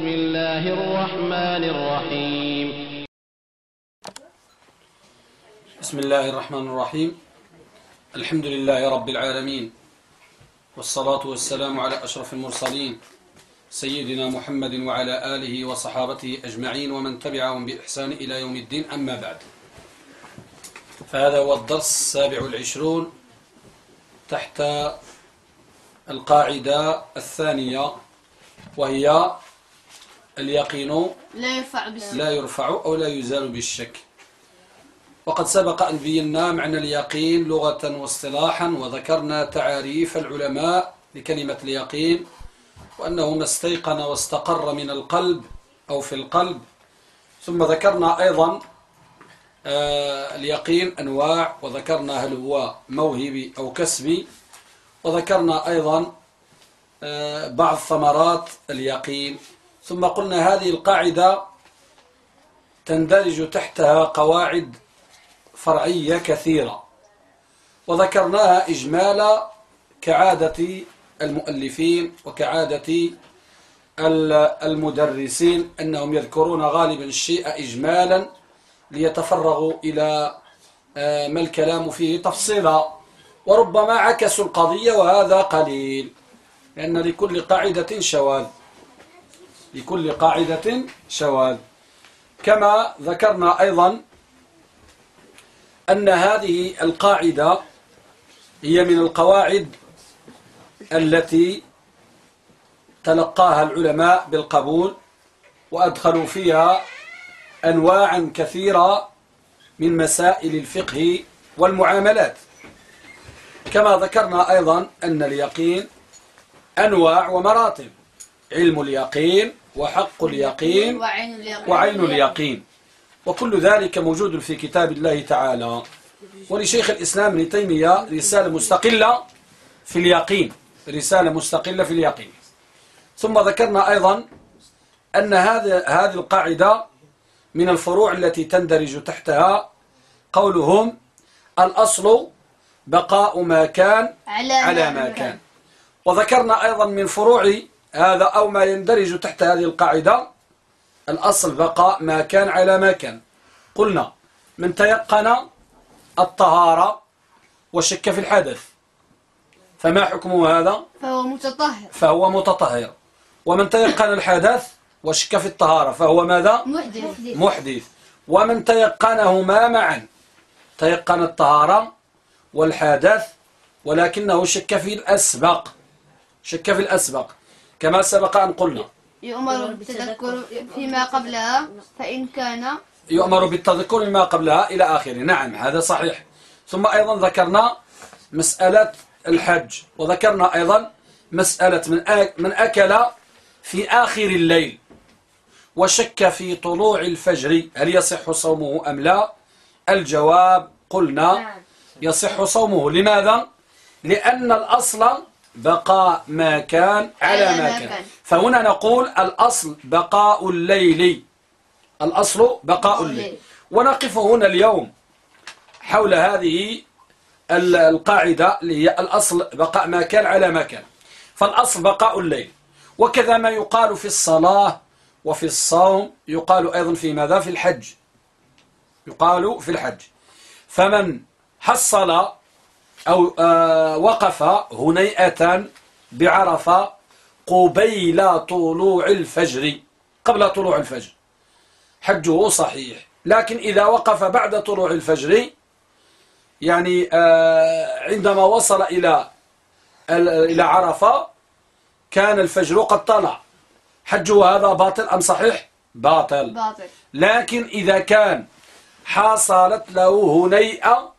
بسم الله الرحمن الرحيم. بسم الله الرحمن الرحيم. الحمد لله رب العالمين، والصلاة والسلام على أشرف المرسلين سيدنا محمد وعلى آله وصحابته أجمعين ومن تبعهم بإحسان إلى يوم الدين. أما بعد، فهذا هو الدرس 27 تحت القاعدة الثانية، وهي اليقين لا يرفع أو لا يزال بالشك. وقد سبق أن بينا معنى اليقين لغة واصطلاحا، وذكرنا تعاريف العلماء لكلمة اليقين، وأنه ما استيقن واستقر من القلب أو في القلب. ثم ذكرنا أيضا اليقين أنواع، وذكرنا هل هو موهبي أو كسبي، وذكرنا أيضا بعض ثمرات اليقين. ثم قلنا هذه القاعدة تندرج تحتها قواعد فرعية كثيرة، وذكرناها إجمالا كعادة المؤلفين وكعادة المدرسين، أنهم يذكرون غالبا الشيء إجمالا ليتفرغوا إلى ما الكلام فيه تفصيلا، وربما عكسوا القضية، وهذا قليل، لأن لكل قاعدة شواذ، لكل قاعدة شواذ. كما ذكرنا أيضا أن هذه القاعدة هي من القواعد التي تلقاها العلماء بالقبول، وأدخلوا فيها أنواعا كثيرة من مسائل الفقه والمعاملات. كما ذكرنا أيضا أن اليقين أنواع ومراتب: علم اليقين، وحق اليقين، وعين اليقين، وكل ذلك موجود في كتاب الله تعالى. ولشيخ الإسلام ابن تيمية رسالة مستقلة في اليقين، رسالة مستقلة في اليقين. ثم ذكرنا أيضا أن هذه القاعدة من الفروع التي تندرج تحتها قولهم الأصل بقاء ما كان على ما كان. وذكرنا أيضا من فروع هذا أو ما يندرج تحت هذه القاعدة الأصل بقاء ما كان على ما كان. قلنا من تيقن الطهارة وشك في الحدث فما حكمه هذا؟ فهو متطهر. ومن تيقن الحدث وشك في الطهارة فهو ماذا؟ محدث. ومن تيقنهما معا، تيقن الطهارة والحدث ولكنه شك في الأسبق، شك في الأسبق، كما سبق أن قلنا يؤمر بالتذكر فيما قبلها فإن كان يؤمر بالتذكر فيما قبلها إلى آخره. نعم، هذا صحيح. ثم أيضا ذكرنا مسألة الحج، وذكرنا أيضا مسألة من أكل في آخر الليل وشك في طلوع الفجر هل يصح صومه أم لا؟ الجواب قلنا يصح صومه. لماذا؟ لأن الأصل بقاء ما كان على ما كان. فهنا نقول الأصل بقاء الليل، الأصل بقاء الليل. ونقف هنا اليوم حول هذه القاعدة اللي هي الأصل بقاء ما كان على ما كان. فالأصل بقاء الليل، وكذا ما يقال في الصلاة وفي الصوم يقال أيضا في ماذا؟ في الحج، يقال في الحج. فمن حصل أو وقف هنيئة بعرفة قبيل طلوع الفجر، قبل طلوع الفجر، حجه صحيح. لكن إذا وقف بعد طلوع الفجر، يعني عندما وصل إلى عرفة كان الفجر قد طلع، حجه هذا باطل أم صحيح؟ باطل. لكن إذا كان حصلت له هنيئة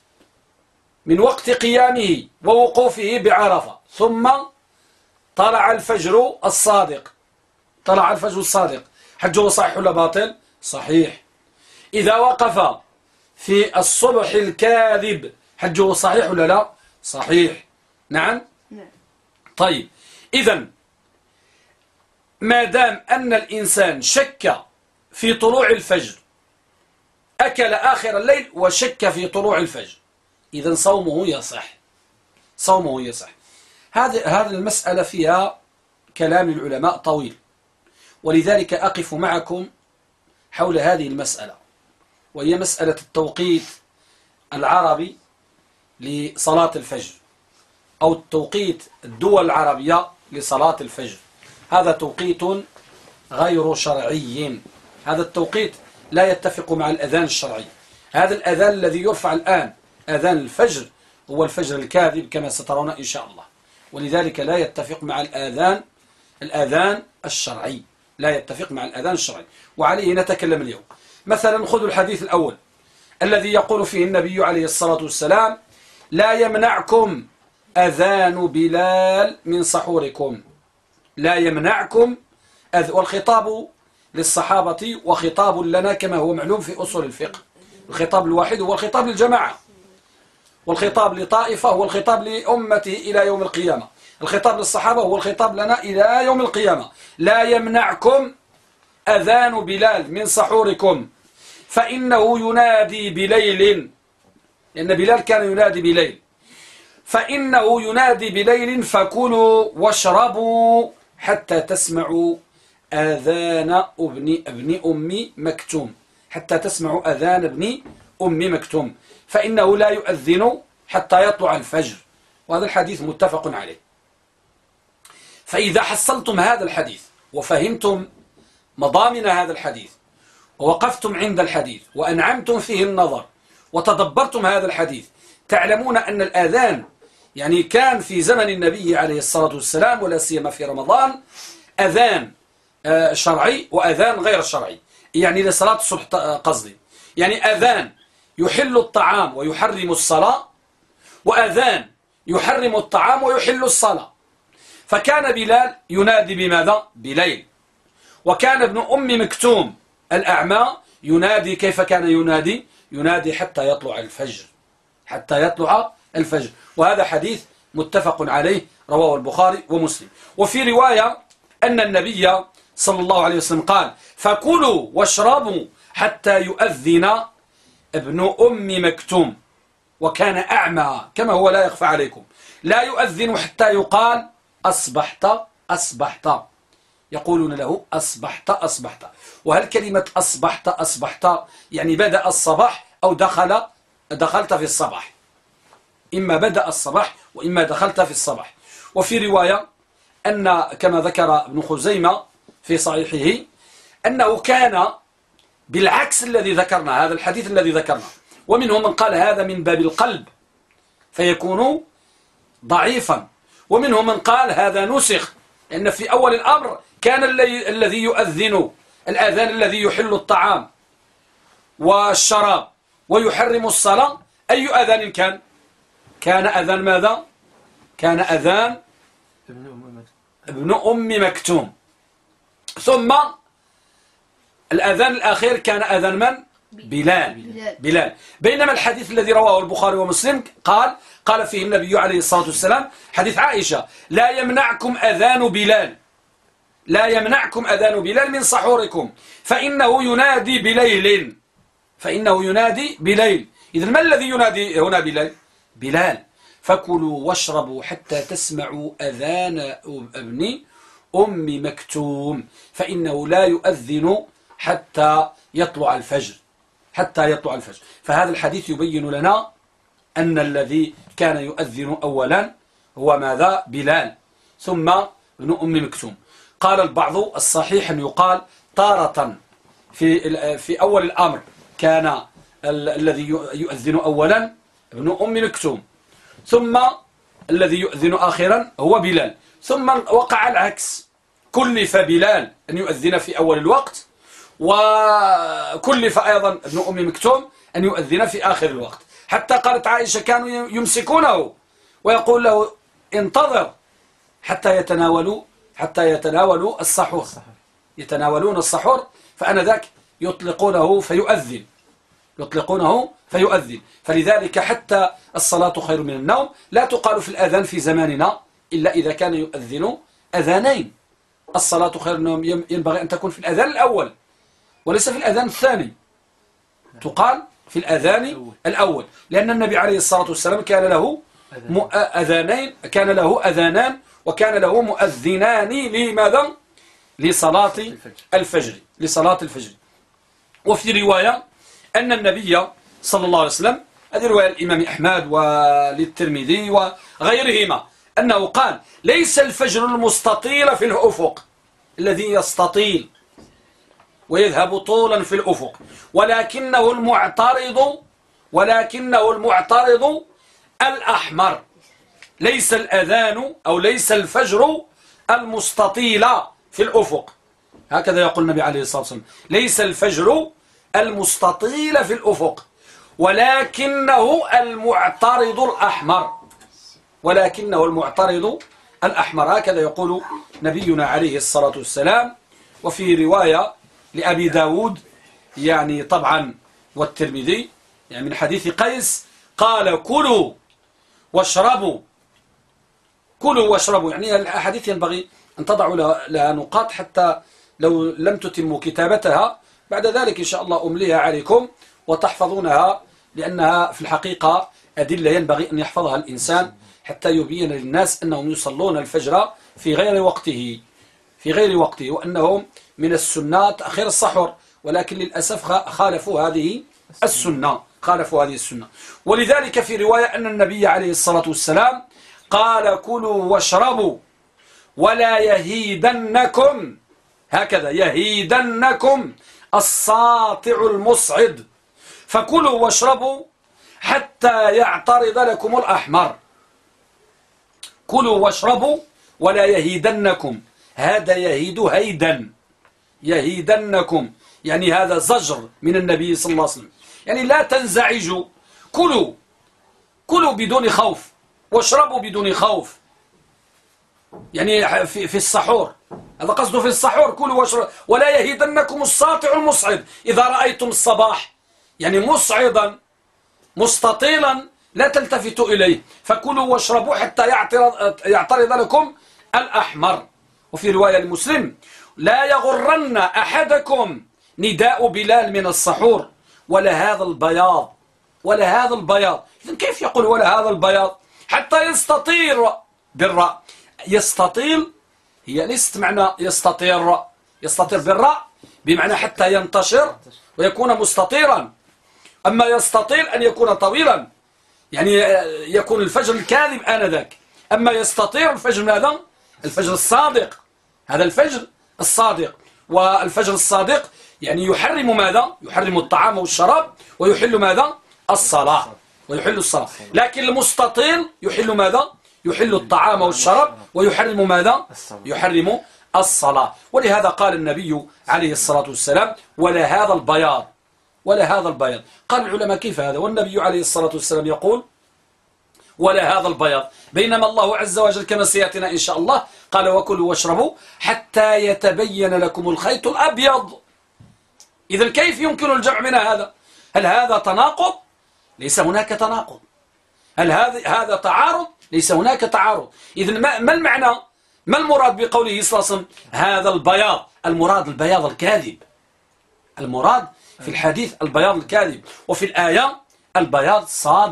من وقت قيامه ووقوفه بعرفة ثم طلع الفجر الصادق، طلع الفجر الصادق، حجه صحيح ولا باطل؟ صحيح. إذا وقف في الصبح الكاذب حجه صحيح ولا لا؟ صحيح. نعم. طيب، إذن ما دام أن الإنسان شك في طلوع الفجر، أكل آخر الليل وشك في طلوع الفجر، إذن صومه يصح، صومه يصح. هذه المسألة فيها كلام العلماء طويل، ولذلك أقف معكم حول هذه المسألة، وهي مسألة التوقيت العربي لصلاة الفجر، أو التوقيت الدول العربية لصلاة الفجر. هذا توقيت غير شرعي، هذا التوقيت لا يتفق مع الأذان الشرعي. هذا الأذان الذي يرفع الآن أذان الفجر هو الفجر الكاذب كما سترون إن شاء الله، ولذلك لا يتفق مع الأذان الشرعي، لا يتفق مع الأذان الشرعي، وعليه نتكلم اليوم. مثلا خذوا الحديث الأول الذي يقول فيه النبي عليه الصلاة والسلام: لا يمنعكم أذان بلال من سحوركم. لا يمنعكم والخطاب للصحابة وخطاب لنا كما هو معلوم في أصول الفقه. الخطاب الواحد هو الخطاب للجماعة، والخطاب لطائفة هو الخطاب لأمته إلى يوم القيامة. الخطاب للصحابة هو الخطاب لنا إلى يوم القيامة. لا يمنعكم أذان بلال من سحوركم فإنه ينادي بليل، لأن بلال كان ينادي بليل. فإنه ينادي بليل فكلوا واشربوا حتى تسمعوا أذان ابن أم مكتوم، حتى تسمعوا أذان ابن أم مكتوم، فإنه لا يؤذن حتى يطلع الفجر. وهذا الحديث متفق عليه. فإذا حصلتم هذا الحديث وفهمتم مضامن هذا الحديث ووقفتم عند الحديث وأنعمتم فيه النظر وتدبرتم هذا الحديث، تعلمون أن الآذان يعني كان في زمن النبي عليه الصلاة والسلام، ولا سيما في رمضان، أذان شرعي وأذان غير شرعي، يعني لصلاة الصبح قصدي، يعني أذان يحل الطعام ويحرم الصلاة، وأذان يحرم الطعام ويحل الصلاة. فكان بلال ينادي بماذا؟ بليل. وكان ابن أم مكتوم الأعمى ينادي، كيف كان ينادي؟ ينادي حتى يطلع الفجر، حتى يطلع الفجر. وهذا حديث متفق عليه رواه البخاري ومسلم. وفي رواية أن النبي صلى الله عليه وسلم قال: فكلوا واشربوا حتى يؤذن ابن أم مكتوم. وكان أعمى كما هو لا يخفى عليكم، لا يؤذن حتى يقال: أصبحت أصبحت، يقولون له: أصبحت أصبحت. وهل كلمة أصبحت يعني بدأ الصباح أو دخلت في الصباح؟ إما بدأ الصباح وإما دخلت في الصباح. وفي رواية أن كما ذكر ابن خزيمة في صحيحه أنه كان بالعكس الذي ذكرنا، هذا الحديث الذي ذكرنا. ومنهم من قال هذا من باب القلب فيكون ضعيفا، ومنهم من قال هذا نسخ، لأن في أول الأمر كان الذي يؤذن الأذان الذي يحل الطعام والشراب ويحرم الصلاة، أي أذان كان؟ كان أذان ماذا؟ كان أذان ابن أم مكتوم. ثم الأذان الأخير كان أذان من؟ بلال. بينما الحديث الذي رواه البخاري ومسلم قال فيه النبي عليه الصلاة والسلام، حديث عائشة: لا يمنعكم أذان بلال، لا يمنعكم أذان بلال من سحوركم فإنه ينادي بليل، فإنه ينادي بليل. إذن ما الذي ينادي هنا بلال؟ فكلوا واشربوا حتى تسمعوا أذان ابن أم مكتوم فإنه لا يؤذن حتى يطلع الفجر، حتى يطلع الفجر. فهذا الحديث يبين لنا أن الذي كان يؤذن أولا هو ماذا؟ بلال، ثم ابن أم مكتوم. قال البعض الصحيح أن يقال تارة في أول الأمر كان الذي يؤذن أولا ابن أم مكتوم، ثم الذي يؤذن آخرا هو بلال، ثم وقع العكس، كلف بلال أن يؤذن في أول الوقت، وكلف أيضا ابن أم مكتوم أن يؤذن في آخر الوقت، حتى قالت عائشة كانوا يمسكونه ويقول له: انتظر حتى يتناولوا السحور، يتناولون السحور، فأنذاك يطلقونه فيؤذن. فلذلك حتى الصلاة خير من النوم لا تقال في الأذان في زماننا إلا إذا كان يؤذن أذانين. الصلاة خير من النوم ينبغي أن تكون في الأذان الأول وليس في الأذان الثاني، تقال في الأذان الأول، لأن النبي عليه الصلاة والسلام كان له أذانان وكان له مؤذنان. لماذا؟ لصلاة الفجر. لصلاة الفجر. وفي رواية أن النبي صلى الله عليه وسلم، هذه رواية الإمام أحمد وللترمذي وغيرهما، أنه قال: ليس الفجر المستطيل في الأفق الذي يستطيل ويذهب طولا في الأفق، ولكنه المعترض الأحمر. ليس الأذان أو ليس الفجر المستطيل في الأفق، هكذا يقول النبي عليه الصلاة والسلام: ليس الفجر المستطيل في الأفق، ولكنه المعترض الأحمر. ولكنه المعترض الأحمر، هكذا يقول نبينا عليه الصلاة والسلام. وفي رواية لأبي داود يعني طبعا والترمذي يعني من حديث قيس قال: كلوا واشربوا. كلوا واشربوا، يعني الأحاديث ينبغي أن تضعوا لها نقاط حتى لو لم تتموا كتابتها بعد ذلك إن شاء الله أمليها عليكم وتحفظونها، لأنها في الحقيقة أدلة ينبغي أن يحفظها الإنسان حتى يبين للناس أنهم يصلون الفجر في غير وقته وأنهم من السنة تأخير السحور، ولكن للأسف خالفوا هذه السنة. ولذلك في رواية أن النبي عليه الصلاة والسلام قال: كلوا واشربوا ولا يهيدنكم، هكذا يهيدنكم الساطع المصعد، فكلوا واشربوا حتى يعترض لكم الأحمر. كلوا واشربوا ولا يهيدنكم، هذا يهيد هيدا، يهيدنكم يعني هذا زجر من النبي صلى الله عليه وسلم، يعني لا تنزعجوا، كلوا بدون خوف واشربوا بدون خوف، يعني في السحور، هذا قصده في السحور: كلوا واشربوا ولا يهيدنكم الساطع المصعد. إذا رأيتم الصباح يعني مصعدا مستطيلا لا تلتفتوا إليه، فكلوا واشربوا حتى يعترض لكم الأحمر. وفي رواية لمسلم: لا يغرن أحدكم نداء بلال من السحور ولا هذا البياض. إذن كيف يقول ولا هذا البياض؟ حتى يستطير بالراء. يستطيل هي ليست معنى يستطير بالراء بمعنى حتى ينتشر ويكون مستطيرا. أما يستطيل أن يكون طويلا، يعني يكون الفجر الكاذب آنذاك. أما يستطير الفجر ماذا؟ الفجر الصادق، هذا الفجر الصادق. والفجر الصادق يعني يحرم ماذا؟ يحرم الطعام والشراب ويحل ماذا؟ الصلاة، لكن المستطيل يحل ماذا؟ يحل الطعام والشراب ويحرم ماذا؟ يحرم الصلاة. ولهذا قال النبي عليه الصلاة والسلام: ولا هذا البياض. قال العلماء: كيف هذا والنبي عليه الصلاة والسلام يقول ولا هذا البياض، بينما الله عز وجل كما سيأتينا إن شاء الله قال: وكلوا واشربوا حتى يتبين لكم الخيط الأبيض. إذن كيف يمكن الجمع من هذا؟ هل هذا تناقض؟ ليس هناك تناقض. هل هذا تعارض؟ ليس هناك تعارض. إذن ما المعنى؟ ما المراد بقوله صلى الله عليه وسلم هذا البياض؟ المراد البياض الكاذب، المراد في الحديث البياض الكاذب، وفي الآية البياض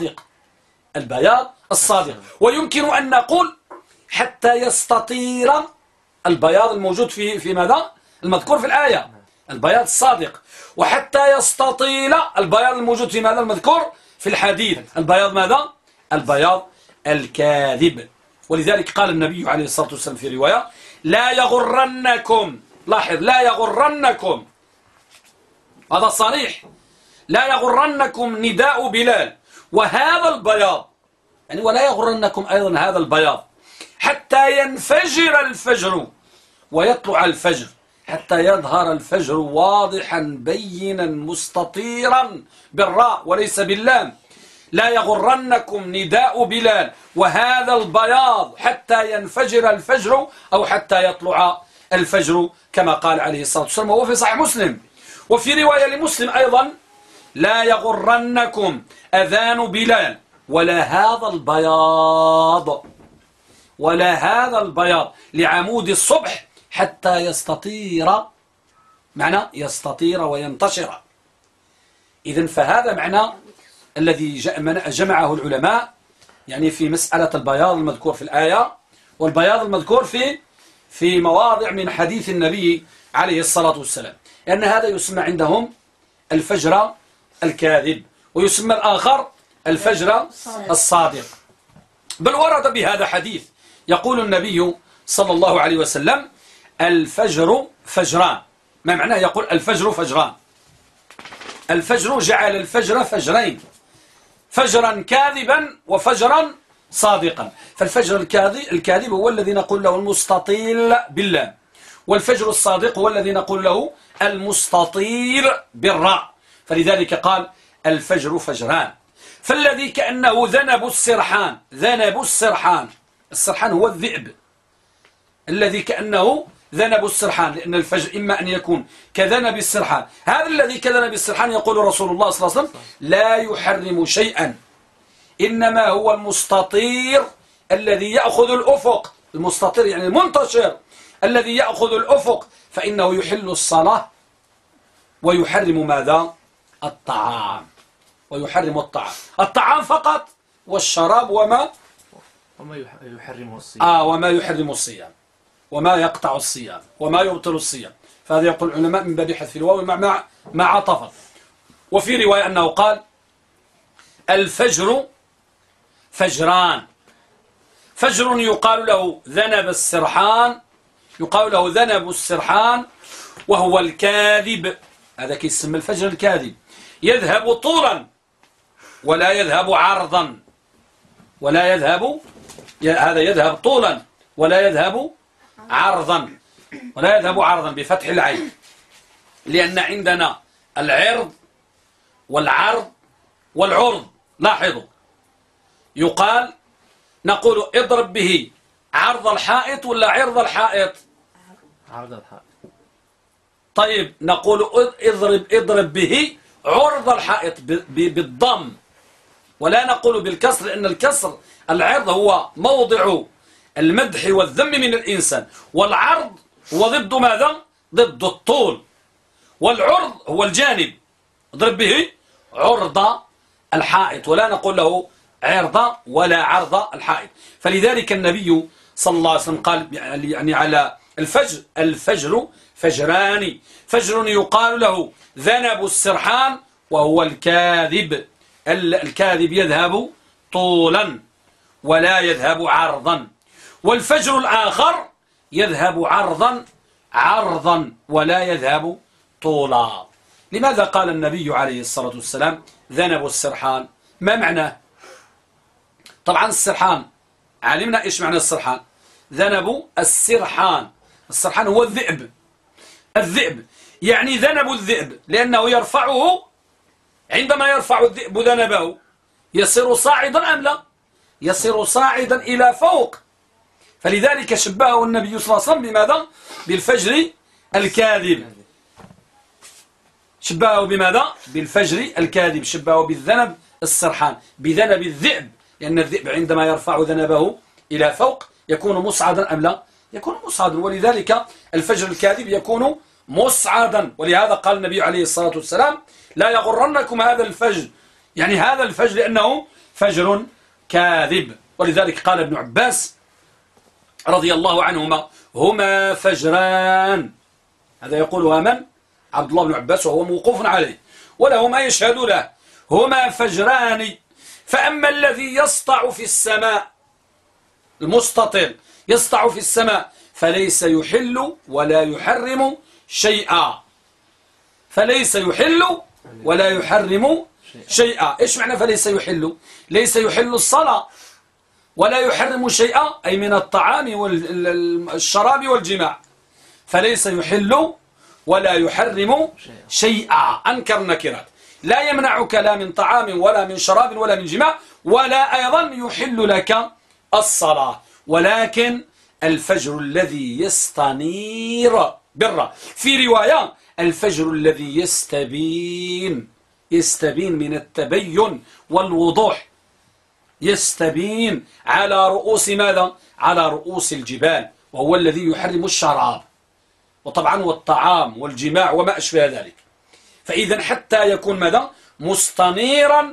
الصادق. ويمكن أن نقول حتى يستطير البياض الموجود في ماذا؟ المذكور في الآية البياض الصادق، وحتى يستطيل البياض الموجود في ماذا؟ المذكور في الحديث البياض ماذا؟ البياض الكاذب. ولذلك قال النبي عليه الصلاة والسلام في رواية: لا يغرنكم، لاحظ، لا يغرنكم، هذا صريح، لا يغرنكم نداء بلال وهذا البياض، يعني ولا يغرنكم أيضا هذا البياض حتى ينفجر الفجر ويطلع الفجر، حتى يظهر الفجر واضحا بينا مستطيرا بالراء وليس باللام. لا يغرنكم نداء بلال وهذا البياض حتى ينفجر الفجر أو حتى يطلع الفجر كما قال عليه الصلاة والسلام، وهو في صحيح مسلم. وفي رواية لمسلم أيضا: لا يغرنكم أذان بلال ولا هذا البياض لعمود الصبح حتى يستطير، معنى يستطير وينتشر. إذن فهذا معنى الذي جمعه العلماء يعني في مسألة البياض المذكور في الآية والبياض المذكور في مواضع من حديث النبي عليه الصلاة والسلام، لأن هذا يسمى عندهم الفجر الكاذب، ويسمى الآخر الفجر الصادق. بل ورد بهذا حديث يقول النبي صلى الله عليه وسلم: الفجر فجران. ما معناه؟ يقول الفجر فجران. الفجر جعل الفجر فجرين، فجرا كاذبا وفجرا صادقا. فالفجر الكاذب هو الذي نقول له المستطيل باللام، والفجر الصادق هو الذي نقول له المستطيل بالراء. فلذلك قال الفجر فجران. فالذي كأنه ذنب السرحان، ذنب السرحان، السرحان هو الذئب الذي كأنه ذنب السرحان، لأن الفجر إما أن يكون كذنب السرحان. هذا الذي كذنب السرحان يقول رسول الله صلى الله عليه وسلم: لا يحرم شيئا، إنما هو المستطير الذي يأخذ الأفق. المستطير يعني المنتشر الذي يأخذ الأفق، فإنه يحل الصلاة ويحرم ماذا؟ الطعام. ويحرم الطعام فقط، والشراب وما يحرم الصيام. وما يحرم الصيام، وما يقطع الصيام، وما يبطل الصيام. فهذا يقول العلماء من باب حذف الواو مع عطفا. وفي رواية أنه قال: الفجر فجران، فجر يقال له ذنب السرحان، يقال له ذنب السرحان، وهو الكاذب. هذا كيسمى الفجر الكاذب، يذهب طولا ولا يذهب عرضا، ولا يذهب، هذا يذهب طولا ولا يذهب عرضا، ولا يذهب عرضا بفتح العين، لأن عندنا العرض والعرض والعرض. لاحظوا، يقال نقول اضرب به عرض الحائط ولا عرض الحائط؟ عرض الحائط. طيب نقول اضرب به عرض الحائط بالضم، ولا نقول بالكسر، لأن الكسر العرض هو موضع المدح والذم من الإنسان، والعرض هو ضد ماذا؟ ضد الطول، والعرض هو الجانب. اضرب به عرض الحائط، ولا نقول له عرض ولا عرض الحائط. فلذلك النبي صلى الله عليه وسلم قال يعني على الفجر: الفجر فجران، فجر يقال له ذنب السرحان، وهو الكاذب. الكاذب يذهب طولا ولا يذهب عرضا، والفجر الآخر يذهب عرضا ولا يذهب طولا. لماذا قال النبي عليه الصلاة والسلام ذنب السرحان؟ ما معناه؟ طبعا السرحان علمنا إيش معنى السرحان. ذنب السرحان، السرحان هو الذئب. الذئب يعني ذنب الذئب، لأنه يرفعه، عندما يرفع الذئب ذنبه يصير صاعدا أم لا؟ يصير صاعدا إلى فوق. فلذلك شبهه النبي صلى الله عليه وسلم بماذا؟ بالفجر الكاذب. شبهه بماذا؟ بالفجر الكاذب، شبهه بالذنب السرحان، بذنب الذئب، لأن الذئب عندما يرفع ذنبه إلى فوق يكون مصعدا أم لا؟ يكون مصعدا، ولذلك الفجر الكاذب يكون مصعدا. ولهذا قال النبي عليه الصلاة والسلام: لا يغرنكم هذا الفجر، يعني هذا الفجر لأنه فجر كاذب. ولذلك قال ابن عباس رضي الله عنهما: هما فجران. هذا يقولها من؟ عبد الله بن عباس، وهو موقوف عليه، وله ما يشهد له: هما فجران، فأما الذي يسطع في السماء، المستطيل يسطع في السماء، فليس يحل ولا يحرم شيئا. فليس يحل ولا يحرم شيئا. إيش معنى فليس يحل؟ ليس يحل الصلاة ولا يحرم شيئا، أي من الطعام والشراب والجماع. فليس يحل ولا يحرم شيئا، أنكر نكرات، لا يمنعك لا من طعام ولا من شراب ولا من جماع، ولا أيضا يحل لك الصلاة، ولكن الفجر الذي يستنير بالراء. في رواية الفجر الذي يستبين من التبين والوضوح، يستبين على رؤوس ماذا؟ على رؤوس الجبال، وهو الذي يحرم الشراب وطبعا والطعام والجماع وما أشبه ذلك. فإذا حتى يكون ماذا؟ مستنيرا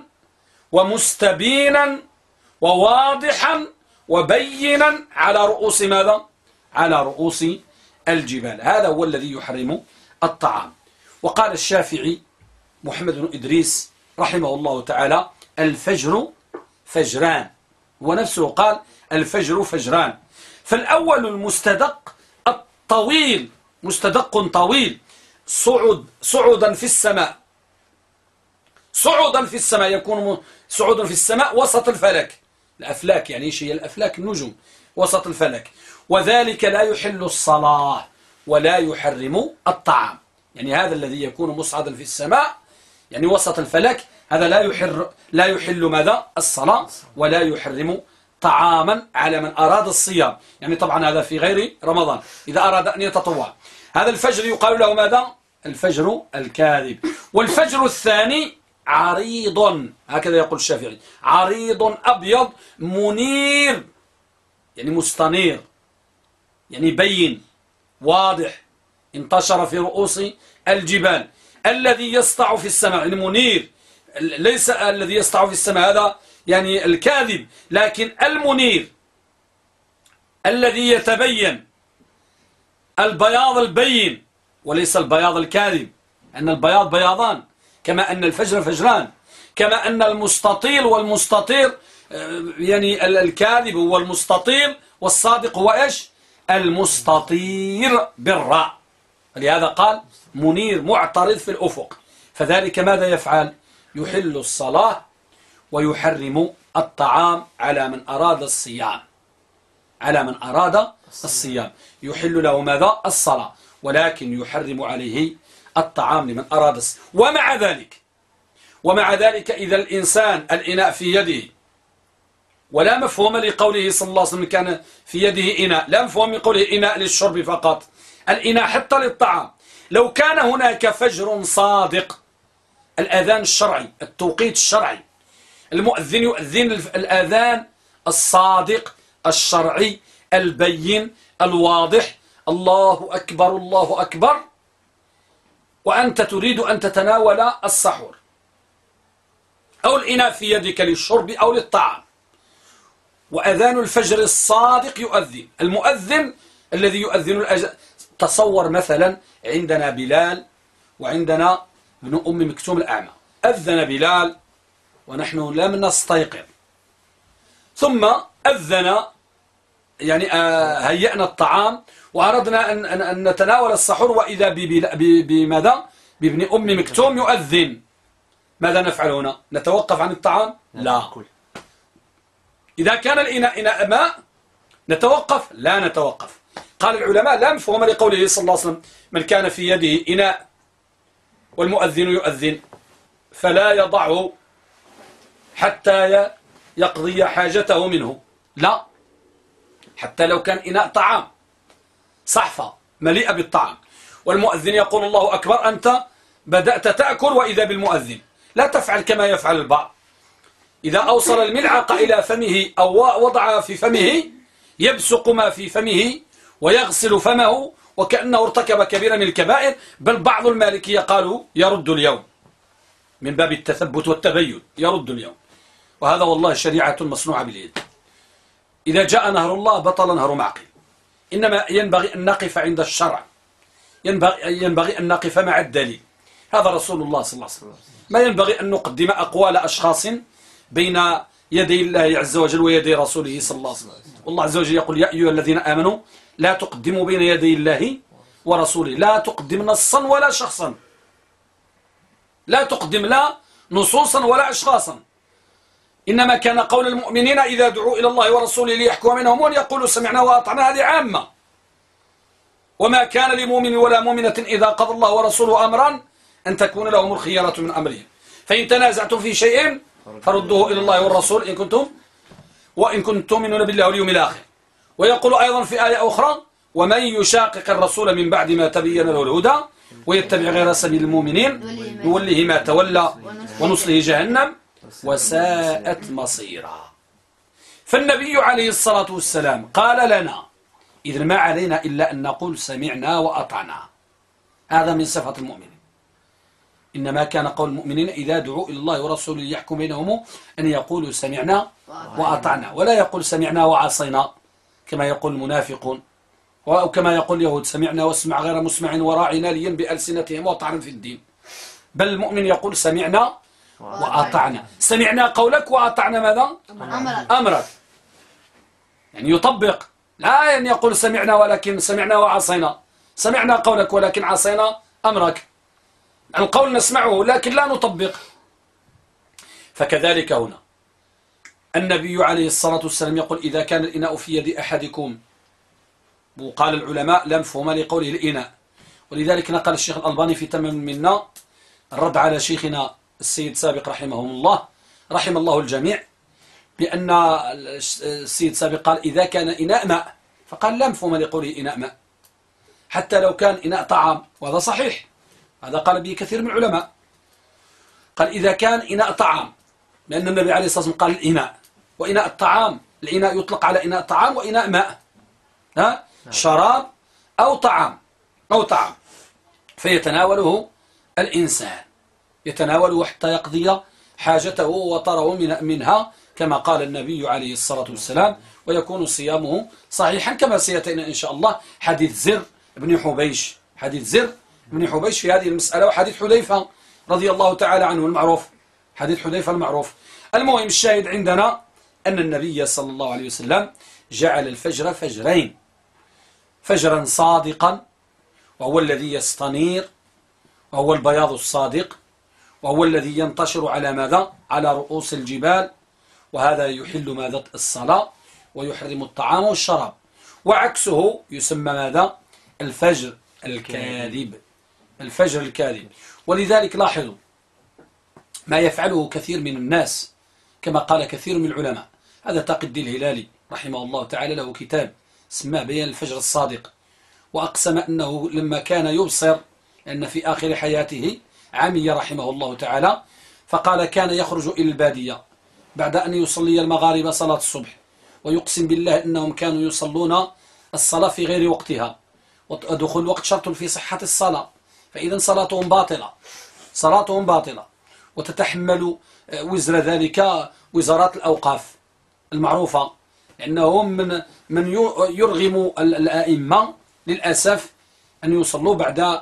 ومستبينا وواضحا وبينا على رؤوس ماذا؟ على رؤوس الجبال. هذا هو الذي يحرم الطعام. وقال الشافعي محمد بن إدريس رحمه الله تعالى: الفجر فجران، ونفسه قال: الفجر فجران. فالأول المستدق الطويل، مستدق طويل، صعودا في السماء، صعودا في السماء، يكون صعودا في السماء وسط الفلك. الأفلاك يعني إيش هي الأفلاك؟ النجوم وسط الفلك. وذلك لا يحل الصلاة ولا يحرم الطعام. يعني هذا الذي يكون مصعدا في السماء يعني وسط الفلك، هذا لا يحل ماذا؟ الصلاة، ولا يحرم طعاما على من أراد الصيام. يعني طبعا هذا في غير رمضان إذا أراد أن يتطوع. هذا الفجر يقال له ماذا؟ الفجر الكاذب. والفجر الثاني عريض، هكذا يقول الشافعي: عريض أبيض منير، يعني مستنير، يعني بين واضح، انتشر في رؤوس الجبال. الذي يسطع في السماء يعني منير، ليس الذي يسطع في السماء هذا يعني الكاذب، لكن المنير الذي يتبين البياض البين وليس البياض الكاذب. أن البياض بياضان، كما أن الفجر فجران، كما أن المستطيل والمستطير، يعني الكاذب هو المستطيل والصادق هو إيش؟ المستطير بالراء. لهذا قال منير معترض في الأفق. فذلك ماذا يفعل؟ يحل الصلاة ويحرم الطعام على من أراد الصيام. على من أراد الصيام يحل له ماذا؟ الصلاة، ولكن يحرم عليه الطعام لمن أراد الصيام. ومع ذلك إذا الإنسان الإناء في يده، ولا مفهوم لقوله صلى الله عليه وسلم كان في يده إناء، لا مفهوم لقوله إناء للشرب فقط، الإناء حتى للطعام. لو كان هناك فجر صادق، الأذان الشرعي، التوقيت الشرعي، المؤذن يؤذن الأذان الصادق الشرعي البين الواضح: الله أكبر الله أكبر، وأنت تريد أن تتناول السحور أو الإناء في يدك للشرب أو للطعام، وأذان الفجر الصادق يؤذن. المؤذن الذي يؤذن الأذان، تصور مثلا عندنا بلال وعندنا ابن أم مكتوم الأعمى، أذن بلال ونحن لم نستيقظ، ثم أذن يعني هيئنا الطعام وأردنا أن نتناول السحور، وإذا بماذا؟ بابن أم مكتوم يؤذن. ماذا نفعل هنا؟ نتوقف عن الطعام؟ لا. إذا كان الإناء إناء ماء نتوقف؟ لا نتوقف. قال العلماء: لا مفهوم لقوله صلى الله عليه وسلم: من كان في يده إناء والمؤذن يؤذن فلا يضعه حتى يقضي حاجته منه. لا، حتى لو كان إناء طعام، صحفة مليئة بالطعام، والمؤذن يقول الله أكبر، أنت بدأت تأكل وإذا بالمؤذن، لا تفعل كما يفعل البعض. إذا أوصل الملعقة إلى فمه أو وضع في فمه يبسق ما في فمه ويغسل فمه وكأنه ارتكب كبيرا من الكبائر، بل بعض المالكية قالوا يرد اليوم من باب التثبت والتبين، يرد اليوم. وهذا والله شريعة مصنوعة باليد. إذا جاء نهر الله بطل نهر معقل. إنما ينبغي أن نقف عند الشرع، ينبغي أن نقف مع الدليل. هذا رسول الله صلى الله عليه وسلم. ما ينبغي أن نقدم أقوال أشخاص بين يدي الله عز وجل ويدي رسوله صلى الله عليه وسلم. والله عز وجل يقول: يا أيها الذين آمنوا لا تقدموا بين يدي الله ورسوله. لا تقدم نصا ولا شخصا، لا تقدم لا نصوصا ولا أشخاصا. إنما كان قول المؤمنين إذا دعوا إلى الله ورسوله ليحكم بينهم أن يقولوا سمعنا وأطعنا، هذه عامة. وما كان لمؤمن ولا مؤمنة إذا قضى الله ورسوله أمرا أن تكون لهم الخيارة من أمرهم، فإن تنازعتم في شيء فردوه إلى الله والرسول وإن كنتم تؤمنون بالله واليوم الآخر. ويقول أيضا في آية أخرى: ومن يشاقق الرسول من بعد ما تبين له الهدى ويتبع غير سبيل المؤمنين نوله ما تولى ونصله جهنم وساءت مصيرا. فالنبي عليه الصلاة والسلام قال لنا: إذن ما علينا إلا أن نقول سمعنا وأطعنا. هذا من صفة المؤمنين. إنما كان قول المؤمنين إذا دعوا إلى الله ورسوله يحكم بينهم أن يقولوا سمعنا وأطعنا، ولا يقول سمعنا وعصينا كما يقول المنافقون أو كما يقول اليهود سمعنا واسمع غير مسمع وراعنا ليا بألسنتهم وطعن في الدين. بل المؤمن يقول سمعنا وأطعنا، سمعنا قولك وأطعنا ماذا؟ أمرك. يعني يطبق، لا يعني يقول سمعنا ولكن سمعنا وعصينا، سمعنا قولك ولكن عصينا أمرك. القول نسمعه لكن لا نطبق. فكذلك هنا النبي عليه الصلاة والسلام يقول إذا كان الإناء في يد أحدكم، وقال العلماء لا مفهوم لقوله الإناء، ولذلك نقل الشيخ الألباني في تمام منا الرد على شيخنا السيد سابق رحم الله الجميع، بأن السيد سابق قال إذا كان إناء ماء، فقال لا مفهوم لقوله إناء ماء حتى لو كان إناء طعام، وهذا صحيح، هذا قال به كثير من العلماء. قال إذا كان إناء طعام، لأن النبي عليه الصلاة والسلام قال الإناء، وإناء الطعام الإناء يطلق على إناء طعام وإناء ماء، شراب أو طعام فيتناوله الإنسان، يتناوله حتى يقضي حاجته ووطره منها كما قال النبي عليه الصلاة والسلام، ويكون صيامه صحيحا كما سيأتينا إن شاء الله حديث زر بن حبيش في هذه المسألة، وحديث حذيفة رضي الله تعالى عنه المعروف، حديث حذيفة المعروف. المهم الشاهد عندنا أن النبي صلى الله عليه وسلم جعل الفجر فجرين، فجرا صادقا وهو الذي يستنير وهو البياض الصادق، وهو الذي ينتشر على ماذا؟ على رؤوس الجبال، وهذا يحل ماذا؟ الصلاة، ويحرم الطعام والشراب. وعكسه يسمى ماذا؟ الفجر الكاذب، الفجر الكاذب. ولذلك لاحظوا ما يفعله كثير من الناس كما قال كثير من العلماء. هذا تقي الدين الهلالي رحمه الله تعالى له كتاب اسمه بيان الفجر الصادق، وأقسم أنه لما كان يبصر، لأن في آخر حياته عمي رحمه الله تعالى، فقال كان يخرج إلى البادية بعد أن يصلي المغاربة صلاة الصبح، ويقسم بالله أنهم كانوا يصلون الصلاة في غير وقتها، ودخول الوقت شرط في صحة الصلاة، فإذا صلاتهم باطلة، وتتحمل وزر ذلك وزارات الأوقاف المعروفة، لأنهم من يرغم الآئمة للأسف أن يصلوا بعد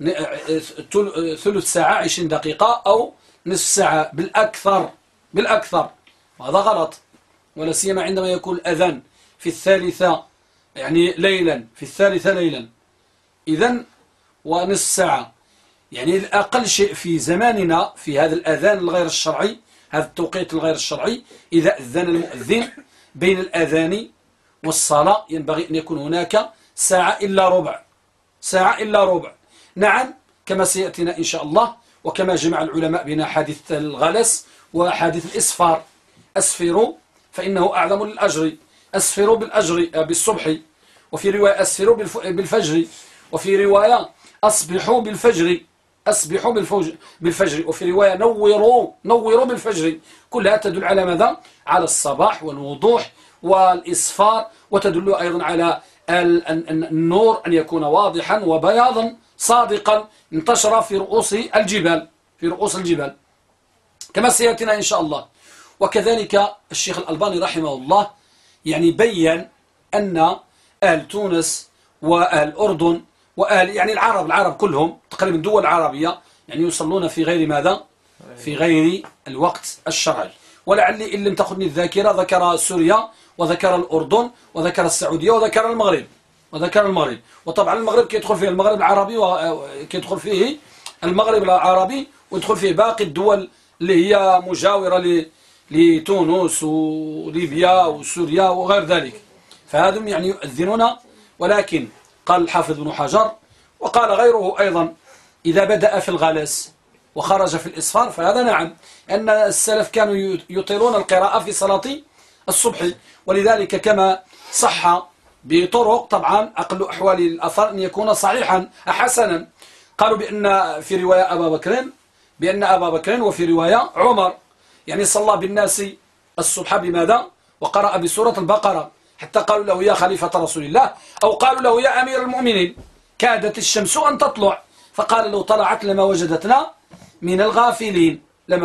ثلث ساعة 20 دقيقة أو نصف ساعة بالأكثر، وهذا غلط، ولا سيما عندما يكون الأذان في الثالثة يعني ليلا، في الثالثة ليلا، إذن ونصف ساعة، يعني الأقل شيء في زماننا في هذا الأذان الغير الشرعي، هذا التوقيت الغير الشرعي، إذا أذن المؤذن بين الأذان والصلاة ينبغي أن يكون هناك ساعة إلا ربع. نعم كما سيأتينا إن شاء الله، وكما جمع العلماء بين حادث الغلس وحادث الإسفار. أسفروا فإنه أعظم للأجر، أسفروا بالصبح، وفي رواية أسفروا بالفجر، وفي رواية أصبحوا بالفجر، وفي رواية نوروا بالفجر. كلها تدل على ماذا؟ على الصباح والوضوح والإسفار، وتدل أيضا على النور أن يكون واضحا وبياضا صادقا انتشر في رؤوس الجبال كما سيأتينا إن شاء الله. وكذلك الشيخ الألباني رحمه الله يعني بيّن أن أهل تونس وأهل الأردن وأهل يعني العرب كلهم تقريبا الدول العربية يعني يصلون في غير ماذا؟ في غير الوقت الشرعي. ولعلي إن لم تخني الذاكرة ذكر سوريا وذكر الأردن وذكر السعودية وذكر المغرب. وطبعا المغرب كيدخل فيه المغرب العربي وكيدخل فيه المغرب العربي، ويدخل فيه باقي الدول اللي هي مجاورة لتونس وليبيا وسوريا وغير ذلك، فهذم يعني يؤذنون. ولكن قال الحافظ بن حجر وقال غيره أيضا إذا بدأ في الغلس وخرج في الإسفار فهذا نعم، أن السلف كانوا يطيلون القراءة في صلاة الصبح، ولذلك كما صح بطرق طبعا أقل أحوال الأثر أن يكون صحيحا حسنا. قالوا بأن في رواية أبا بكر وفي رواية عمر يعني صلى بالناس الصبح بماذا؟ وقرأ بسورة البقرة، حتى قالوا له يا خليفة رسول الله، أو قالوا له يا أمير المؤمنين كادت الشمس أن تطلع، فقال لو طلعت لما وجدتنا من الغافلين،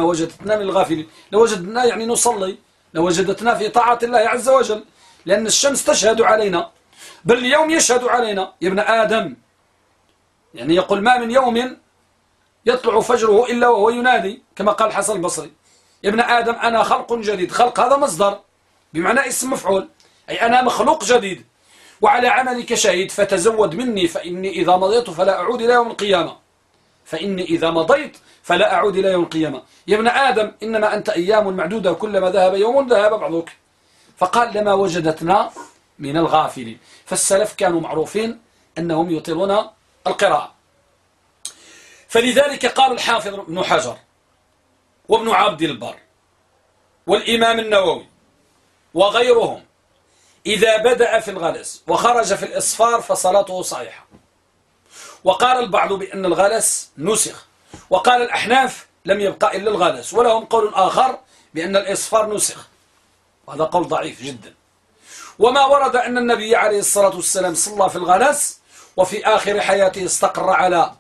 لوجدنا يعني نصلي، لوجدتنا في طاعة الله عز وجل، لأن الشمس تشهد علينا. بل اليوم يشهد علينا يا ابن آدم. يعني يقول ما من يوم يطلع فجره إلا وهو ينادي، كما قال الحسن البصري يا ابن آدم أنا خلق جديد. خلق هذا مصدر بمعنى اسم مفعول، أي أنا مخلوق جديد، وعلى عملك شهيد فتزود مني فإني إذا مضيت فلا أعود إلى يوم القيامة. فإني إذا مضيت فلا أعود إلى يوم القيامة. يا ابن آدم إنما أنت أيام معدودة كلما ذهب يوم ذهب بعضك. فقال لما وجدتنا من الغافلين. فالسلف كانوا معروفين أنهم يطيلون القراءة. فلذلك قال الحافظ ابن حجر وابن عبد البر والإمام النووي وغيرهم إذا بدأ في الغلس وخرج في الإصفار فصلاته صحيحة. وقال البعض بأن الغلس نسخ، وقال الأحناف لم يبقى إلا الغلس، ولهم قول آخر بأن الإصفار نسخ، وهذا قول ضعيف جدا. وما ورد أن النبي عليه الصلاة والسلام صلى في الغلس وفي آخر حياته استقر على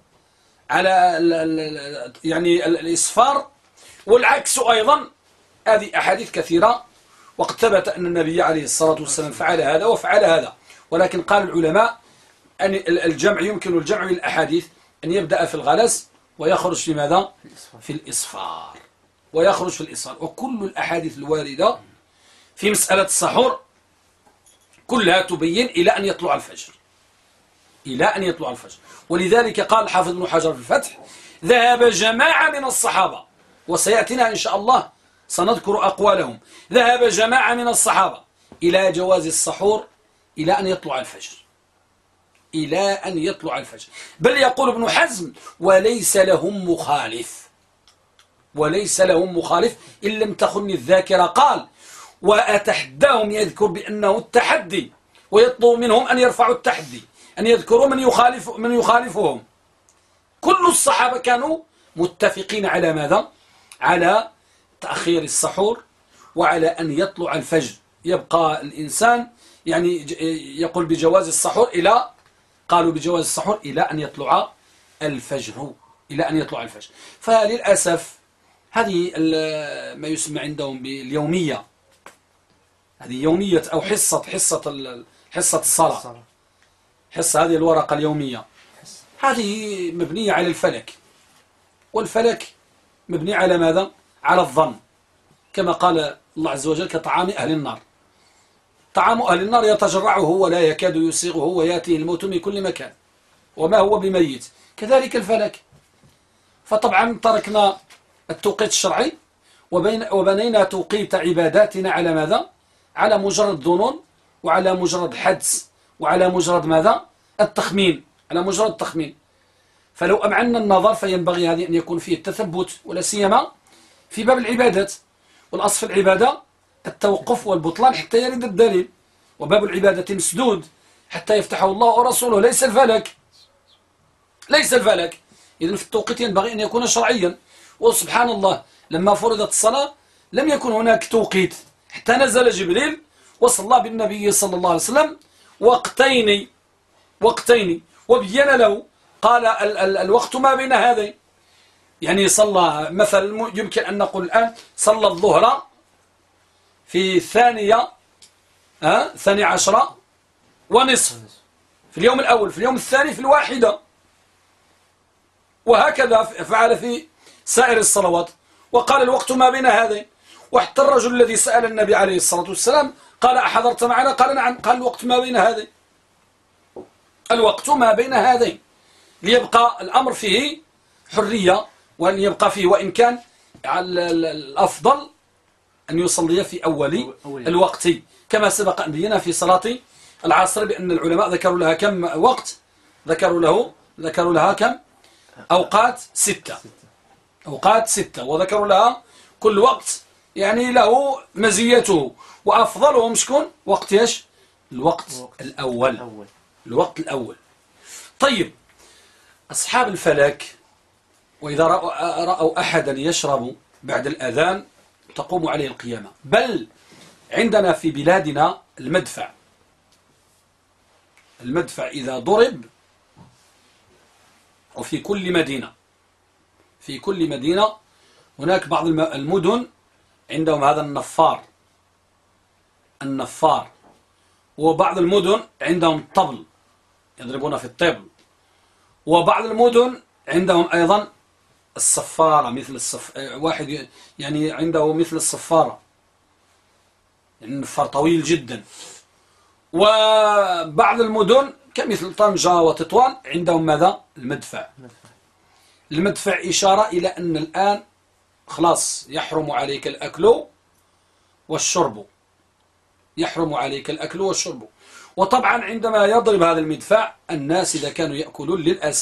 يعني الإصفار، والعكس أيضا. هذه أحاديث كثيرة، وقد ثبت أن النبي عليه الصلاة والسلام فعل هذا وفعل هذا. ولكن قال العلماء أن الجمع يمكن الجمع للأحاديث، أن يبدأ في الغلس ويخرج في ماذا؟ في الإصفار، ويخرج في الإصفار. وكل الأحاديث الواردة في مسألة السحور كلها تبين إلى أن يطلع الفجر، إلى أن يطلع الفجر. ولذلك قال الحافظ ابن حجر في الفتح ذهب جماعة من الصحابة، وسيأتينا إن شاء الله سنذكر أقوالهم، ذهب جماعة من الصحابة إلى جواز السحور إلى أن يطلع الفجر، إلى أن يطلع الفجر. بل يقول ابن حزم وليس لهم مخالف، وليس لهم مخالف إن لم تخن الذاكرة. قال وأتحداهم، يذكر بأنه التحدي، ويطلب منهم أن يرفعوا التحدي، أن يذكروا من يخالفهم. كل الصحابة كانوا متفقين على ماذا؟ على تأخير السحور وعلى أن يطلع الفجر. يبقى الإنسان يعني يقول بجواز السحور إلى، قالوا بجواز السحور إلى أن يطلع الفجر، إلى أن يطلع الفجر. فللأسف هذه ما يسمى عندهم باليومية، هذه يومية أو حصة الصلاة، حصة هذه الورقة اليومية، هذه مبنية على الفلك، والفلك مبني على ماذا؟ على الظن، كما قال الله عز وجل كطعام أهل النار. طعام أهل النار يتجرعه ولا يكاد يسيغه ويأتيه الموت من كل مكان وما هو بميت، كذلك الفلك. فطبعا تركنا التوقيت الشرعي وبنينا توقيت عباداتنا على ماذا؟ على مجرد ظنون، وعلى مجرد حدس، وعلى مجرد ماذا؟ التخمين، على مجرد التخمين. فلو أمعنا النظر فينبغي هذه أن يكون فيه التثبت، ولا سيما في باب العبادات. والأصل في العبادة التوقف والبطلان حتى يرد الدليل، وباب العبادة مسدود حتى يفتحه الله ورسوله، ليس الفلك، ليس الفلك. إذن في التوقيت ينبغي أن يكون شرعيا. وسبحان الله لما فرضت الصلاة لم يكن هناك توقيت حتى نزل جبريل وصلى بالنبي صلى الله عليه وسلم وقتين وبين له، قال الوقت ما بين هذين. يعني صلى مثلا، يمكن أن نقول الآن صلى الظهر في الثانية 12 ونصف في اليوم الأول، في اليوم الثاني في 1، وهكذا فعل في سائر الصلوات. وقال الوقت ما بين هذين. وحتى الرجل الذي سأل النبي عليه الصلاة والسلام قال أحضرت معنا؟ قال نعم. قال الوقت ما بين هذين، الوقت ما بين هذين، ليبقى الأمر فيه حرية، وأن يبقى فيه، وإن كان الأفضل أن يصلي في أول الوقت، كما سبق أن بينا في صلاة العصر بأن العلماء ذكروا لها كم وقت؟ ذكروا لها كم؟ أوقات 6، أوقات 6، وذكروا لها كل وقت يعني له مزيته، وأفضلهم شكون؟ وقت إيش؟ الوقت الأول، الوقت الأول. طيب أصحاب الفلك وإذا رأوا أحدا يشرب بعد الأذان تقوم عليه القيامة. بل عندنا في بلادنا المدفع إذا ضرب، وفي كل مدينة هناك بعض المدن عندهم هذا النفار، وبعض المدن عندهم طبل يضربون في الطبل، وبعض المدن عندهم أيضا الصفارة مثل واحد يعني عنده مثل الصفارة، يعني نفار طويل جدا. وبعض المدن كمثل طنجة وتطوان عندهم ماذا؟ المدفع. المدفع إشارة إلى أن الآن خلاص يحرم عليك الأكل والشرب، يحرم عليك الأكل والشرب. وطبعا عندما يضرب هذا المدفع الناس إذا كانوا يأكلون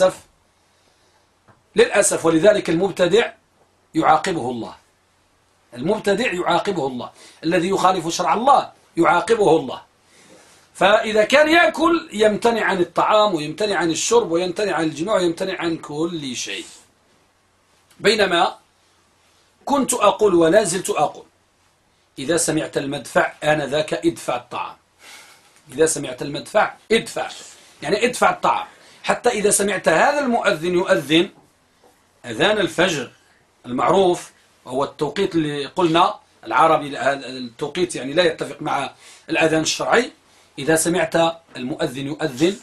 للأسف ولذلك المبتدع يعاقبه الله، المبتدع يعاقبه الله، الذي يخالف شرع الله يعاقبه الله. فإذا كان يأكل يمتنع عن الطعام ويمتنع عن الشرب ويمتنع عن الجماع ويمتنع عن كل شيء. بينما كنت أقول ولا زلت أقول إذا سمعت المدفع آنذاك ادفع الطعام. إذا سمعت المدفع ادفع، يعني ادفع الطعام. حتى إذا سمعت هذا المؤذن يؤذن أذان الفجر المعروف، وهو التوقيت اللي قلنا العربي، التوقيت يعني لا يتفق مع الأذان الشرعي. إذا سمعت المؤذن يؤذن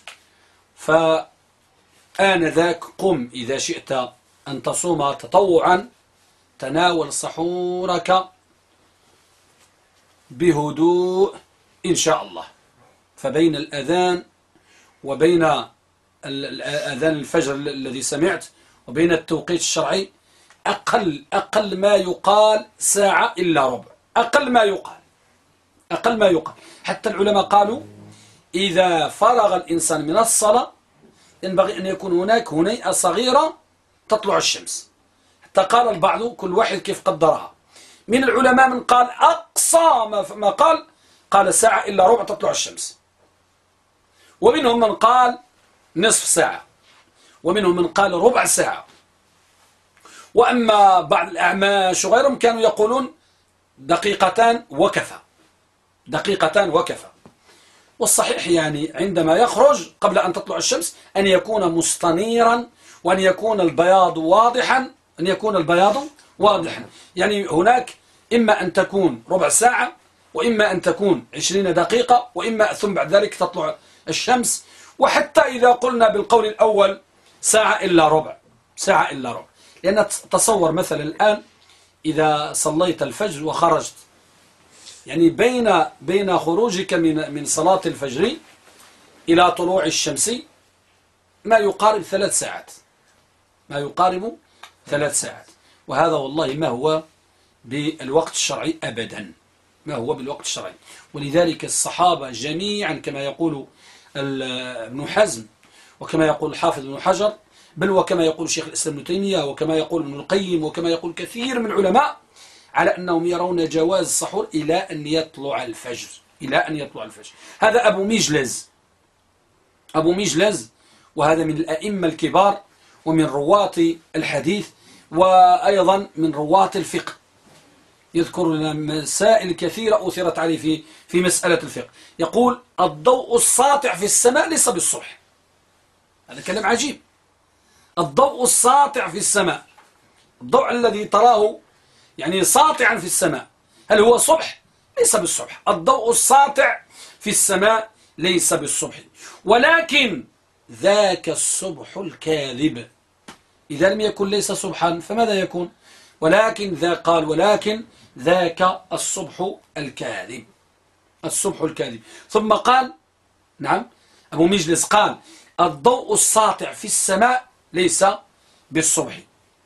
فآنذاك قم إذا شئت أن تصوم تطوعا، تناول سحورك بهدوء إن شاء الله. فبين الأذان وبين أذان الفجر الذي سمعت وبين التوقيت الشرعي أقل ما يقال ساعة إلا ربع، أقل ما يقال. حتى العلماء قالوا إذا فرغ الإنسان من الصلاة ينبغي أن يكون هناك هنيئة صغيرة تطلع الشمس. حتى قال البعض كل واحد كيف قدرها. من العلماء من قال أقصى ما قال ساعة إلا ربع تطلع الشمس، ومنهم من قال نصف ساعة، ومنهم من قال ربع ساعة. وأما بعض الأعماش وغيرهم كانوا يقولون دقيقتان وكفى، دقيقتان وكفى. والصحيح يعني عندما يخرج قبل أن تطلع الشمس أن يكون مستنيرا وأن يكون البياض واضحا، يعني هناك إما أن تكون ربع ساعة وإما أن تكون 20 دقيقة وإما ثم بعد ذلك تطلع الشمس. وحتى إذا قلنا بالقول الأول ساعة إلا ربع، لأن تصور مثلا الآن إذا صليت الفجر وخرجت، يعني بين خروجك من صلاة الفجر إلى طلوع الشمس ما يقارب 3 ساعات، وهذا والله ما هو بالوقت الشرعي أبدا، ما هو بالوقت الشرعي. ولذلك الصحابة جميعا كما يقول ابن حزم وكما يقول الحافظ ابن حجر، بل وكما يقول شيخ الإسلام ابن تيمية وكما يقول ابن القيم وكما يقول كثير من العلماء، على أنهم يرون جواز السحور إلى أن يطلع الفجر، هذا أبو مجلز، وهذا من الأئمة الكبار ومن رواة الحديث وأيضا من رواة الفقه، يذكر لنا مسائل كثيرة أثرت عليه في مسألة الفقه. يقول الضوء الساطع في السماء ليس بالصبح. هذا كلام عجيب. الضوء الساطع في السماء، الضوء الذي تراه يعني ساطعا في السماء، هل هو صبح؟ ليس بالصبح. الضوء الساطع في السماء ليس بالصبح، ولكن ذاك الصبح الكاذب. إذا لم يكن ليس صبحا فماذا يكون؟ ولكن ذاك الصبح الكاذب، ثم قال نعم أبو مجلس قال الضوء الساطع في السماء ليس بالصبح،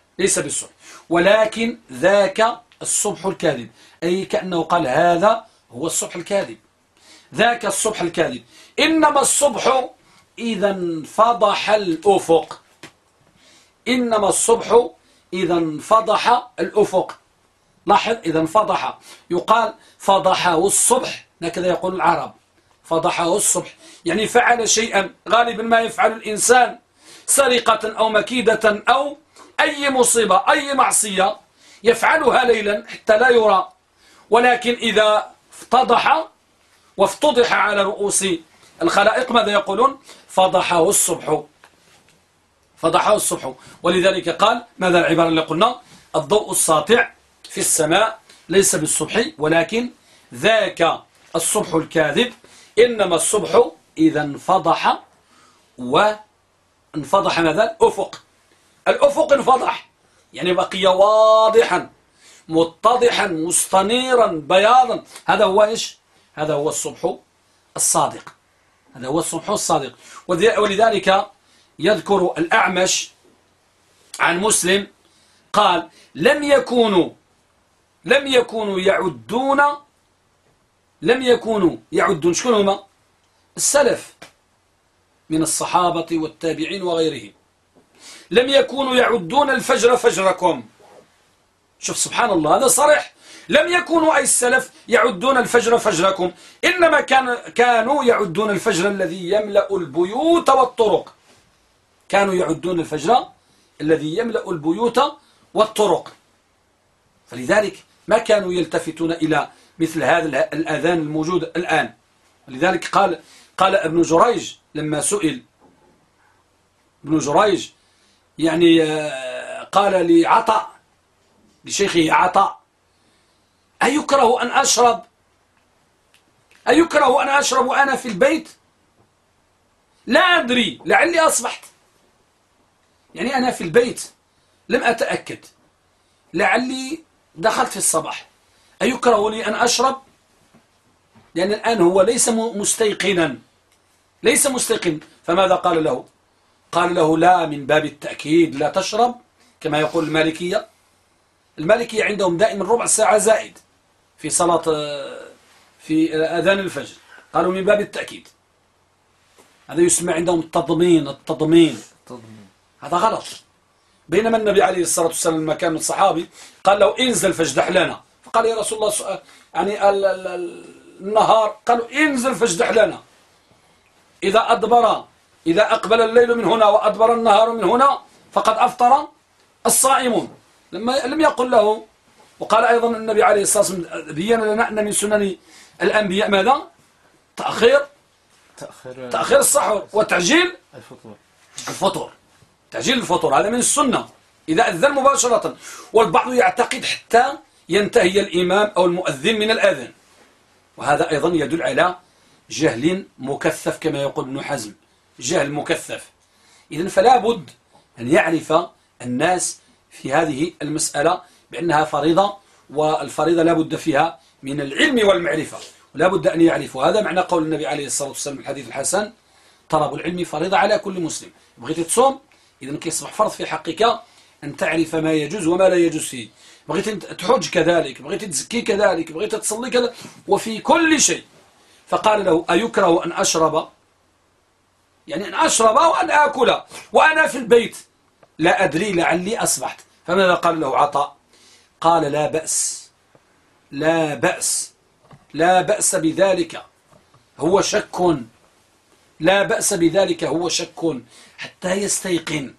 ولكن ذاك الصبح الكاذب، أي كأنه قال هذا هو الصبح الكاذب، ذاك الصبح الكاذب. إنما الصبح إذا انفضح الأفق، لاحظ إذا انفضح، يقال فضحه الصبح، هكذا يقول العرب، فضحه الصبح، يعني فعل شيئا غالبا ما يفعل الإنسان، سرقة أو مكيدة أو أي مصيبة أي معصية يفعلها ليلا حتى لا يرى، ولكن إذا افتضح وافتضح على رؤوس الخلائق ماذا يقولون؟ فضحه الصبح. ولذلك قال ماذا العبارة اللي قلنا؟ الضوء الساطع في السماء ليس بالصبح، ولكن ذاك الصبح الكاذب. إنما الصبح إذا انفضح، وانفضح ماذا؟ الأفق. الأفق انفضح، يعني بقي واضحا متضحا مستنيرا بياضا. هذا هو إيش؟ هذا هو الصبح الصادق. هذا هو الصبح الصادق. ولذلك يذكر الأعمش عن مسلم قال لم يكونوا يعدون شكون هما؟ السلف من الصحابة والتابعين وغيرهم. لم يكونوا يعدون الفجر فجركم. شوف سبحان الله، هذا صريح. لم يكونوا أي السلف يعدون الفجر فجركم، إنما كانوا يعدون الفجر الذي يملأ البيوت والطرق. كانوا يعدون الفجر الذي يملأ البيوت والطرق. فلذلك ما كانوا يلتفتون إلى مثل هذا الأذان الموجود الآن. ولذلك قال ابن جريج لما سئل ابن جريج، يعني قال لعطاء لشيخه عطاء: أيكره أن أشرب وأنا في البيت؟ لا أدري، لعلي أصبحت. يعني أنا في البيت لم أتأكد، لعلي دخلت في الصباح. أيكره لي أن أشرب؟ لأن الآن هو ليس مستيقنا. فماذا قال له؟ قال له: لا، من باب التأكيد لا تشرب، كما يقول المالكية. المالكية عندهم دائما ربع ساعة زائد في صلاة في أذان الفجر. قالوا من باب التأكيد. هذا يسمى عندهم التضمين. هذا غلط. بينما النبي عليه الصلاة والسلام لما كان الصحابي قال له: انزل فاجدح لنا. فقال: يا رسول الله، يعني النهار. قالوا: انزل فاجدح لنا. إذا أقبل الليل من هنا وأدبر النهار من هنا فقد أفطر الصائمون. لم يقل له. وقال أيضا النبي عليه الصلاة والسلام بيّن لنا أن من سنن الأنبياء ماذا؟ تأخير السحور وتعجيل الفطور. تعجيل الفطور هذا من السنة إذا أذن مباشرة. والبعض يعتقد حتى ينتهي الإمام أو المؤذن من الأذان، وهذا أيضا يدل على جهل مكثف كما يقول ابن حزم، جهل مكثف. إذن فلا بد أن يعرف الناس في هذه المسألة بأنها فريضة، والفريضة لا بد فيها من العلم والمعرفة، ولا بد أن يعرفوا. هذا معنى قول النبي عليه الصلاة والسلام الحديث الحسن: طلب العلم فريضة على كل مسلم. بغيت تصوم إذن كيصبح فرض في حقك أن تعرف ما يجوز وما لا يجوز فيه. بغيت تحج كذلك، بغيت تزكي كذلك، بغيت تصلي كذلك، وفي كل شيء. فقال له: أيكره أن أشرب؟ يعني أن أشرب وأن آكل وأنا في البيت، لا أدري، لعلي أصبحت. فماذا قال له عطاء؟ قال: لا بأس بذلك، هو شك. لا بأس بذلك، هو شك حتى يستيقن.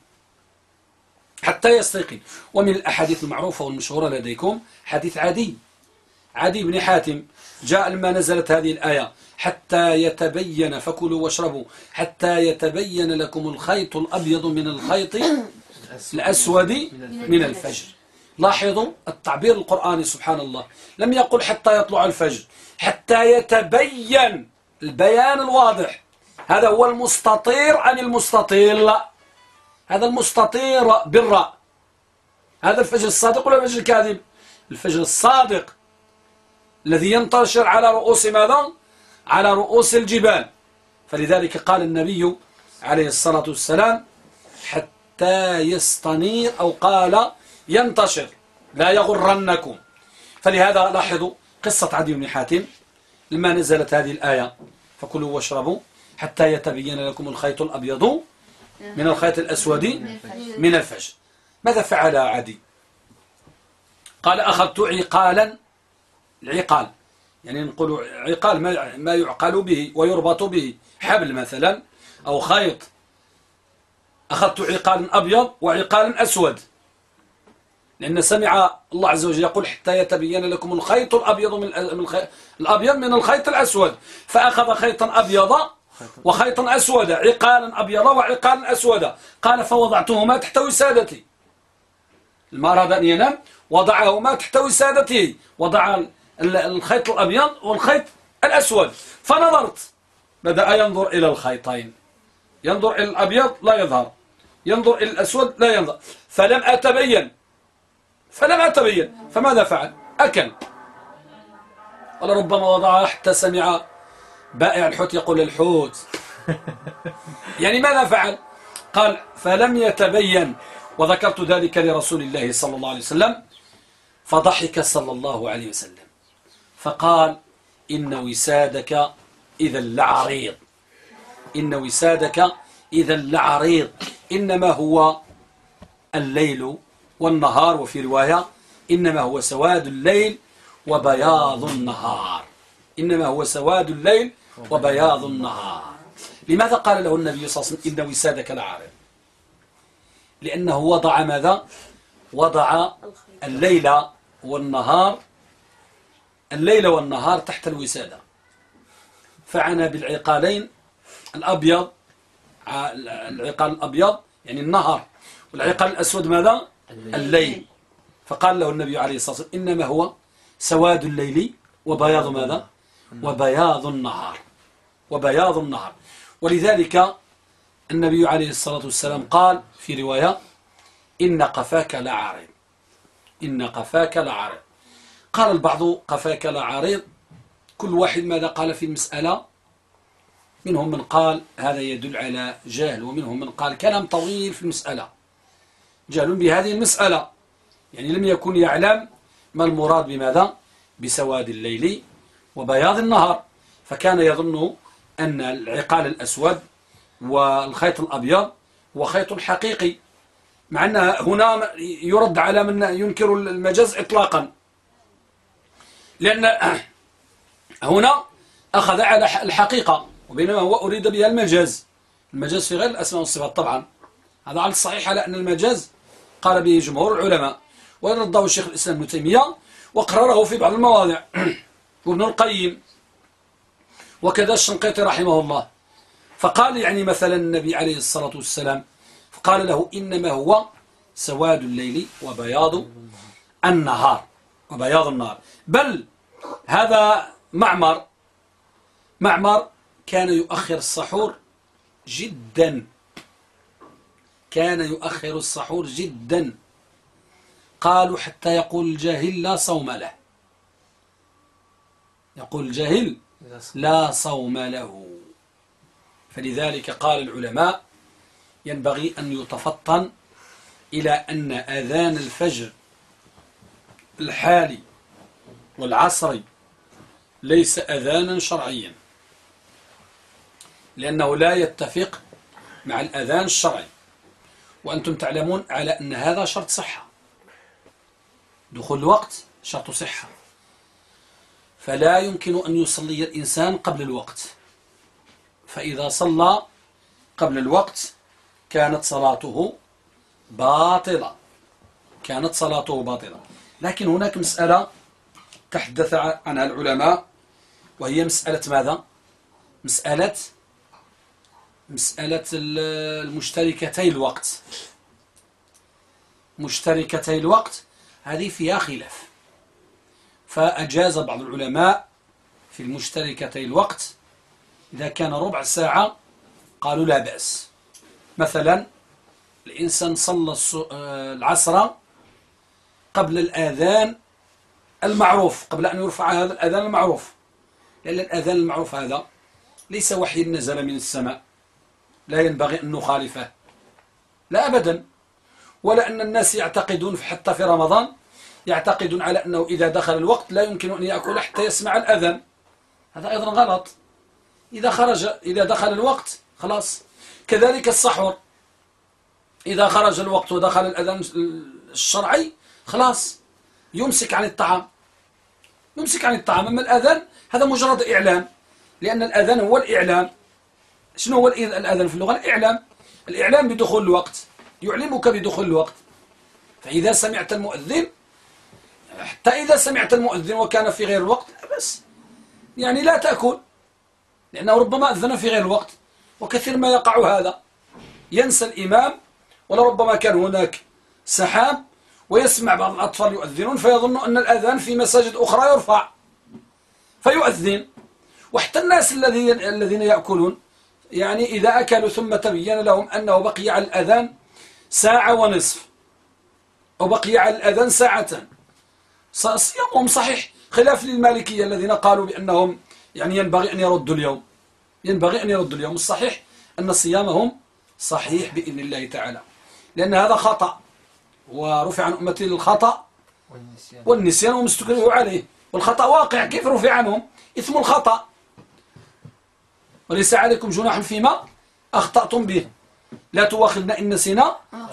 ومن الأحاديث المعروفة والمشهورة لديكم حديث عدي بن حاتم، جاء لما نزلت هذه الآية: حتى يتبين، فكلوا واشربوا حتى يتبين لكم الخيط الأبيض من الخيط الأسود من الفجر. لاحظوا التعبير القرآني سبحان الله، لم يقل حتى يطلع الفجر، حتى يتبين، البيان الواضح. هذا هو المستطير عن المستطيل. هذا المستطير بالراء. هذا الفجر الصادق ولا الفجر الكاذب؟ الفجر الصادق الذي ينتشر على رؤوس ماذا؟ على رؤوس الجبال. فلذلك قال النبي عليه الصلاة والسلام: حتى يستنير، أو قال ينتشر، لا يغرنكم. فلهذا لاحظوا قصة عدي بن حاتم لما نزلت هذه الآية: فكلوا واشربوا حتى يتبين لكم الخيط الأبيض من الخيط الأسود من الفجر. ماذا فعل عدي؟ قال: أخذت عقالا. العقال يعني نقول عقال ما يعقل به ويربط به، حبل مثلا أو خيط. أخذت عقالا أبيض وعقالا أسود، لأن سمع الله عز وجل يقول: حتى يتبين لكم الخيط الأبيض من الخيط الأسود. فأخذ خيطا أبيض وخيطا أسود، عقالا أبيض وعقالا أسود. قال: فوضعتهما تحت وسادتي. لما أراد أن ينام وضعهما تحت وسادته، وضع الخيط الأبيض والخيط الأسود. فنظرت بدأ ينظر إلى الخيطين، ينظر إلى الأبيض لا يظهر، ينظر إلى الأسود لا ينظر، فلم أتبين فماذا فعل؟ أكل. ولربما وضعها حتى سمع بائع الحوت يقول الحوت. يعني ماذا فعل؟ قال فلم يتبين. وذكرت ذلك لرسول الله صلى الله عليه وسلم فضحك صلى الله عليه وسلم فقال إن وسادك إذا لعريض، إن وسادك إذا لعريض، إنما هو الليل والنهار، وفي رواية إنما هو سواد الليل وبياض النهار، إنما هو سواد الليل وبياض النهار. لماذا قال له النبي صلى الله عليه وسلم إن وسادك لعريض؟ لأنه وضع ماذا؟ وضع الليل والنهار تحت الوسادة، فعنى بالعقالين الأبيض، العقال الأبيض يعني النهار، والعقال الأسود ماذا؟ الليل. فقال له النبي عليه الصلاة والسلام إنما هو سواد الليل وبياض ماذا؟ وبياض النهار، وبياض النهار. ولذلك النبي عليه الصلاة والسلام قال في رواية إن قفاك لعريض، إن قفاك لعريض. قال البعض قفاك لعريض، كل واحد ماذا قال في المسألة؟ منهم من قال هذا يدل على جهل، ومنهم من قال كلام طويل في المسألة، جهل بهذه المسألة، يعني لم يكن يعلم ما المراد بماذا؟ بسواد الليل وبياض النهار، فكان يظن أن العقال الأسود والخيط الأبيض هو خيط حقيقي، مع أن هنا يرد على من ينكر المجاز إطلاقا، لأن هنا أخذ على الحقيقة، وبينما هو أريد بها المجاز في غير الأسماء والصفات. طبعا هذا على الصحيح على أن المجاز قال به جمهور العلماء، ورده الشيخ الإسلام ابن تيمية وقرره في بعض المواضع، وابن القيم وكذا الشنقيطي رحمه الله. فقال يعني مثلا النبي عليه الصلاة والسلام فقال له إنما هو سواد الليل وبياض النهار، وبياض النهار. بل هذا معمر كان يؤخر السحور جدا، كان يؤخر السحور جدا، قالوا حتى يقول الجاهل لا صوم له، يقول الجاهل لا صوم له. فلذلك قال العلماء ينبغي أن يتفطن إلى أن أذان الفجر الحالي والعصري ليس أذانا شرعيا، لأنه لا يتفق مع الأذان الشرعي، وأنتم تعلمون على أن هذا شرط صحة، دخول الوقت شرط صحة، فلا يمكن أن يصلي الإنسان قبل الوقت، فإذا صلى قبل الوقت كانت صلاته باطلة، كانت صلاته باطلة. لكن هناك مسألة تحدث عنها العلماء، وهي مسألة ماذا؟ مسألة المشتركتي الوقت، مشتركتي الوقت هذه فيها خلاف، فأجاز بعض العلماء في المشتركتي الوقت إذا كان ربع ساعة قالوا لا بأس. مثلا الإنسان صلى العصر قبل الآذان المعروف، قبل أن يرفع هذا الآذان المعروف، لأن الآذان المعروف هذا ليس وحي نزل من السماء، لا ينبغي أن نخالفه، لا أبدا. ولا أن الناس يعتقدون حتى في رمضان يعتقدون على أنه إذا دخل الوقت لا يمكن أن يأكل حتى يسمع الأذان، هذا أيضا غلط. إذا دخل الوقت خلاص. كذلك السحور، إذا خرج الوقت ودخل الأذان الشرعي خلاص يمسك عن الطعام، يمسك عن الطعام. أما الأذان هذا مجرد إعلام، لأن الأذان هو الإعلام. شنو هو الأذان في اللغة؟ الإعلام، الإعلام بدخول الوقت، يعلمك بدخول الوقت. فإذا سمعت المؤذن، حتى إذا سمعت المؤذن وكان في غير الوقت بس يعني لا تأكل، لأنه ربما أذن في غير الوقت، وكثير ما يقع هذا، ينسى الإمام، ولربما كان هناك سحاب ويسمع بعض الأطفال يؤذنون فيظن أن الأذان في مساجد أخرى يرفع فيؤذن، وحتى الناس الذين يأكلون، يعني إذا أكلوا ثم تبين لهم أنه بقي على الأذان ساعة ونصف أو بقي على الأذان ساعتان، صيامهم صحيح، خلاف للمالكية الذين قالوا بأنهم يعني ينبغي أن يردوا اليوم. الصحيح أن صيامهم صحيح بإذن الله تعالى، لأن هذا خطأ، ورفع عن أمتي الخطأ والنسيان وما استكرهوا عليه، والخطأ واقع، كيف رفع عنهم؟ إثم الخطأ، وليس عليكم جناح فيما أخطأتم به، لا تؤاخذنا إن نسينا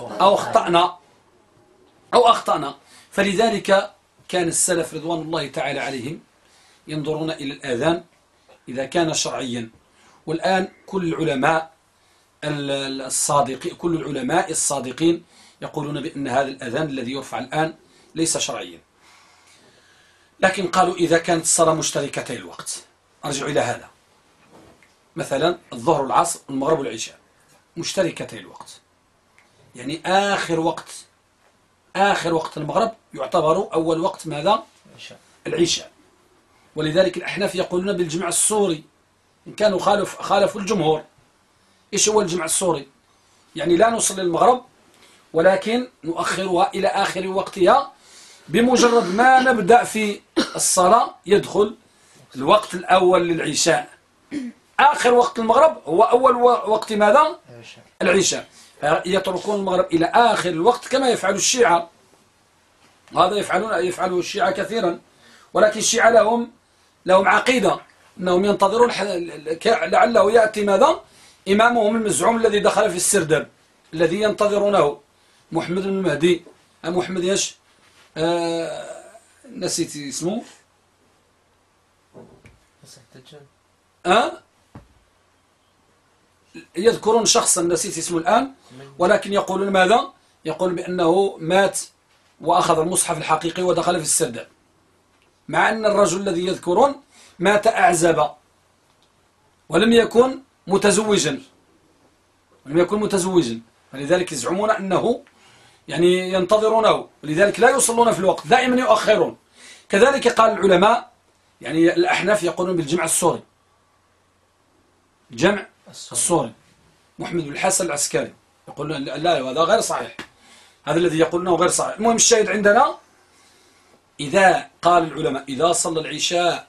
أو أخطأنا. فلذلك كان السلف رضوان الله تعالى عليهم ينظرون إلى الأذان إذا كان شرعيا. والآن كل العلماء الصادقين يقولون بأن هذا الأذان الذي يرفع الآن ليس شرعيا، لكن قالوا إذا كانت الصلاة مشتركتي الوقت، أرجع إلى هذا، مثلا الظهر والعصر والمغرب والعشاء مشتركتي الوقت، يعني آخر وقت المغرب يعتبر أول وقت ماذا؟ العشاء. ولذلك الأحناف يقولون بالجمع السوري، إن كانوا خالفوا الجمهور. إيش هو الجمع السوري؟ يعني لا نصلي المغرب ولكن نؤخرها إلى آخر وقتها، بمجرد ما نبدأ في الصلاة يدخل الوقت الأول للعشاء. آخر وقت المغرب هو أول وقت ماذا؟ العشاء. يتركون المغرب إلى آخر الوقت كما يفعل الشيعة، وهذا يفعله الشيعة كثيرا. ولكن الشيعة لهم عقيدة أنهم ينتظرون لعله يأتي ماذا؟ إمامهم المزعوم الذي دخل في السرداب، الذي ينتظرونه، محمد بن المهدي، محمد يش نسيت اسمه، يذكرون شخصا نسيت اسمه الآن، ولكن يقولون ماذا؟ يقول بأنه مات وأخذ المصحف الحقيقي ودخل في السرداب، مع أن الرجل الذي يذكرون مات أعزب ولم يكن متزوجا، فلذلك يزعمون أنه يعني ينتظرونه، ولذلك لا يصلون في الوقت، دائما يؤخرون. كذلك قال العلماء، يعني الأحناف يقولون بالجمع السوري، جمع السوري. محمد بن الحسن العسكري يقول لا هذا غير صحيح، هذا الذي يقولونه غير صحيح. المهم الشاهد عندنا، إذا قال العلماء إذا صلى العشاء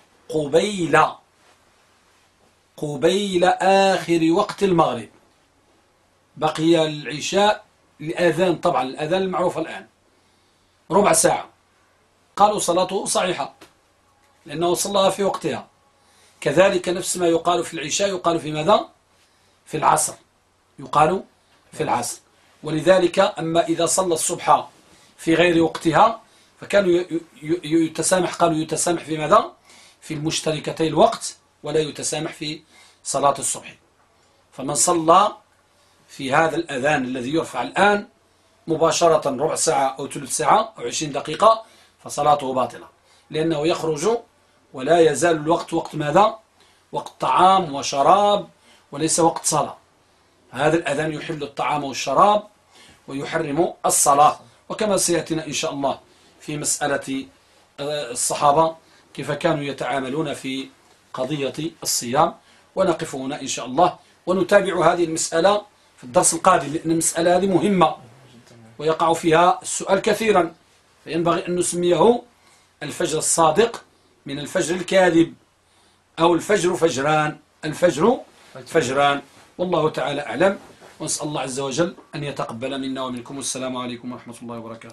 قبيل آخر وقت المغرب، بقي العشاء الأذان، طبعا الأذان المعروف الآن ربع ساعة، قالوا صلاته صحيحة لأنه صلىها في وقتها. كذلك نفس ما يقال في العشاء يقال في ماذا؟ في العصر، يقال في العصر. ولذلك أما إذا صلى الصبح في غير وقتها فكانوا قالوا يتسامح في ماذا؟ في المشتركتي الوقت، ولا يتسامح في صلاة الصبح. فمن صلى في هذا الأذان الذي يرفع الآن مباشرة ربع ساعة أو ثلث ساعة أو 20 دقيقة فصلاته باطلة، لأنه يخرج ولا يزال الوقت وقت ماذا؟ وقت طعام وشراب وليس وقت صلاة. هذا الأذان يحل الطعام والشراب ويحرم الصلاة، وكما سيأتينا إن شاء الله في مسألة الصحابة كيف كانوا يتعاملون في قضية الصيام. ونقف هنا إن شاء الله ونتابع هذه المسألة في الدرس القادم، لأن المسألة هذه مهمة ويقع فيها السؤال كثيرا، فينبغي أن نسميه الفجر الصادق من الفجر الكاذب، أو الفجر فجران. والله تعالى أعلم، ونسأل الله عز وجل أن يتقبل منا ومنكم. والسلام عليكم ورحمة الله وبركاته.